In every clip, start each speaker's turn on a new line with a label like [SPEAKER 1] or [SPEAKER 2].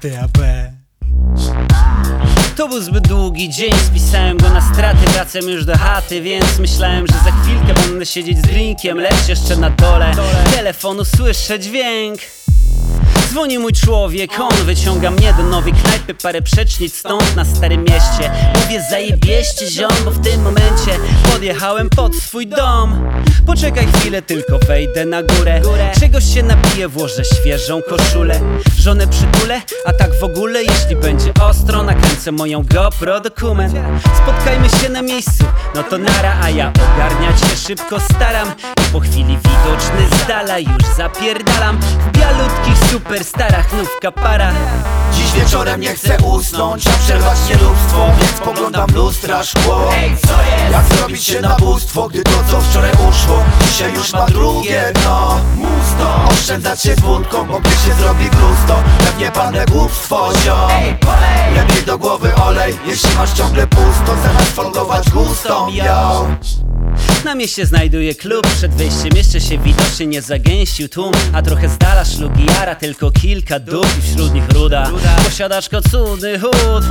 [SPEAKER 1] TAP.
[SPEAKER 2] To był zbyt długi dzień, spisałem go na straty. Wracam już do chaty, więc myślałem, że za chwilkę będę siedzieć z drinkiem, lecz jeszcze na dole telefonu słyszę dźwięk. Dzwoni mój człowiek, on wyciąga mnie do nowej knajpy, parę przecznic stąd na Starym Mieście. Mówię zajebieście ziom, bo w tym momencie podjechałem pod swój dom. Poczekaj chwilę, tylko wejdę na górę, czegoś się napiję, włożę świeżą koszulę. Żonę przytulę, a tak w ogóle jeśli będzie ostro, nakręcę moją GoPro dokument. Spotkajmy się na miejscu, no to nara, a ja ogarniać się szybko staram. I po chwili widoczny z dala już zapierdalam w bialutkich superstarach, nówka para.
[SPEAKER 3] Dziś wieczorem nie chcę usnąć, a przerwać nieróbstwo, więc poglądam w lustra szkło. Jak zrobić się nabóstwo, gdy to co wczoraj uszło dzisiaj już ma drugie dno. Oszczędzać się z wódką, bo gdy się zrobi glusto, pewnie pane głupstwo ziom. Lepiej do głowy olej, jeśli masz ciągle pusto, zamiast folgować gustą, yo.
[SPEAKER 2] Na mieście znajduję klub, przed wejściem jeszcze się widocznie nie zagęścił tłum. A trochę z dala szlugi jara, tylko kilka dup i wśród nich ruda posiadaczko cudny hut.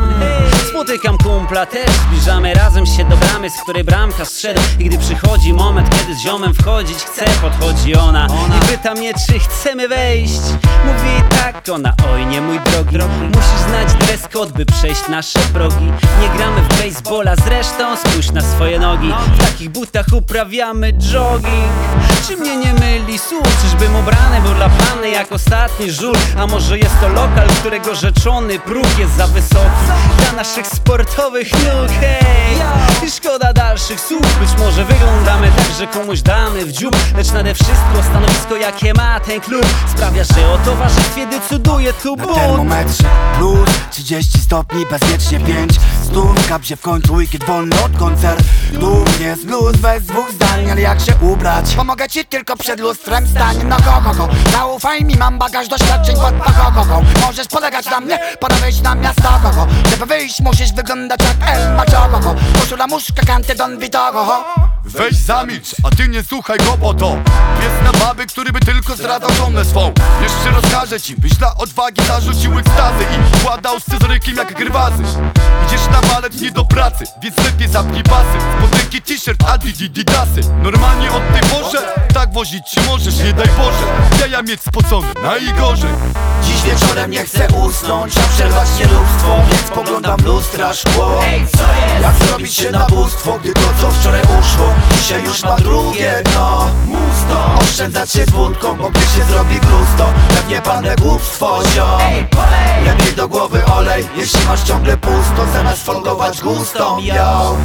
[SPEAKER 2] Spotykam kumpla, też zbliżamy razem się do bramy, z której bramka zszedł. I gdy przychodzi moment, kiedy z ziomem wchodzić chcę, podchodzi ona i pyta mnie, czy chcemy wejść. Mówi tak, ona, oj nie mój drogi, musisz znać dress code, by przejść nasze progi. Nie gramy w baseballa, zresztą spójrz na swoje nogi, w takich butach uprawiamy jogging. Czy mnie nie myli słuch, czyżbym ubrany był dla panny jak ostatni żul? A może jest to lokal, którego rzeczony próg jest za wysoki dla naszych sportowych nóg, hej. I szkoda dalszych słów, być może wyglądamy tak, że komuś damy w dziób, lecz nade wszystko stanowisko jakie ma ten klub sprawia, że o towarzystwie decyduje tu
[SPEAKER 3] Na
[SPEAKER 2] Bóg.
[SPEAKER 3] termometrze plus 30 stopni, bezpiecznie 5 stów. Kap się w końcu weekend wolny od koncertu. Jest blues bez dwóch zdań, ale jak się ubrać? Pomogę ci tylko przed lustrem stań. No go, zaufaj mi, mam bagaż doświadczeń pod pachą. Możesz polegać na mnie, pora wejść na miasto go. Żeby wyjść musisz wyglądać jak El Macho. Koszula, muszka, kanty, Don Vito.
[SPEAKER 4] Weź zamilcz, a ty nie słuchaj go, bo to pies na baby, który by tylko zdradzał żonę swą. Jeszcze rozkażę ci, byś dla odwagi zarzucił ekstazy i wkładał scyzorykiem jak grwazy. Idziesz na balet, nie do pracy, więc lepiej zapnij pasy. Spodenki, t-shirt, adididasy. Normalnie od tej porze tak wozić się możesz, nie daj Boże jaja mieć spocone, najgorzej.
[SPEAKER 3] Dziś wieczorem nie chcę usnąć, a przerwać nieróbstwo, więc poglądam w lustra szkło. Jak zrobić się nabóstwo, gdy to co wczoraj uszło dzisiaj już ma drugie dno. Oszczędzać się z wódką, bo gdy się zrobi glusto, pewnie pane głupstwo ziom. Lepiej do głowy olej, jeśli masz ciągle pusto, zamiast folgować gustą, yo.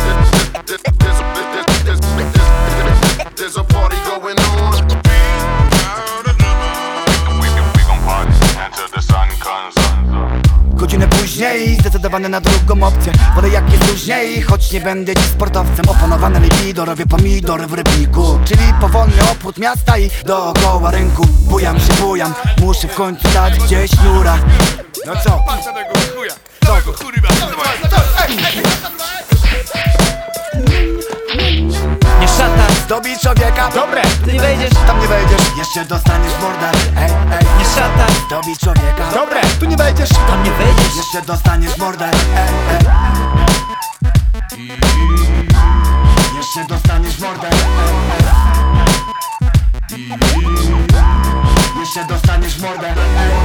[SPEAKER 5] There's a party going on. We gon' party until the sun comes up.
[SPEAKER 3] Godzinę później, zdecydowany na drugą opcję. Wolę jak jest później, choć nie będę dziś sportowcem. Opanowane libido, robię pomidor w rybniku, czyli powolny obchód miasta i dookoła rynku. Bujam, muszę w końcu dać gdzieś nura. No co?
[SPEAKER 2] Nie szata,
[SPEAKER 3] Zdobi człowieka, dobre,
[SPEAKER 2] ty nie wejdziesz,
[SPEAKER 3] tam nie wejdziesz, jeszcze dostaniesz mordę. Ej,
[SPEAKER 2] nie szata,
[SPEAKER 3] zdobi człowieka, dobre, tu nie wejdziesz,
[SPEAKER 2] tam nie wejdziesz.
[SPEAKER 3] jeszcze dostaniesz mordę. Jeszcze dostaniesz mordę. Jeszcze dostaniesz mordę.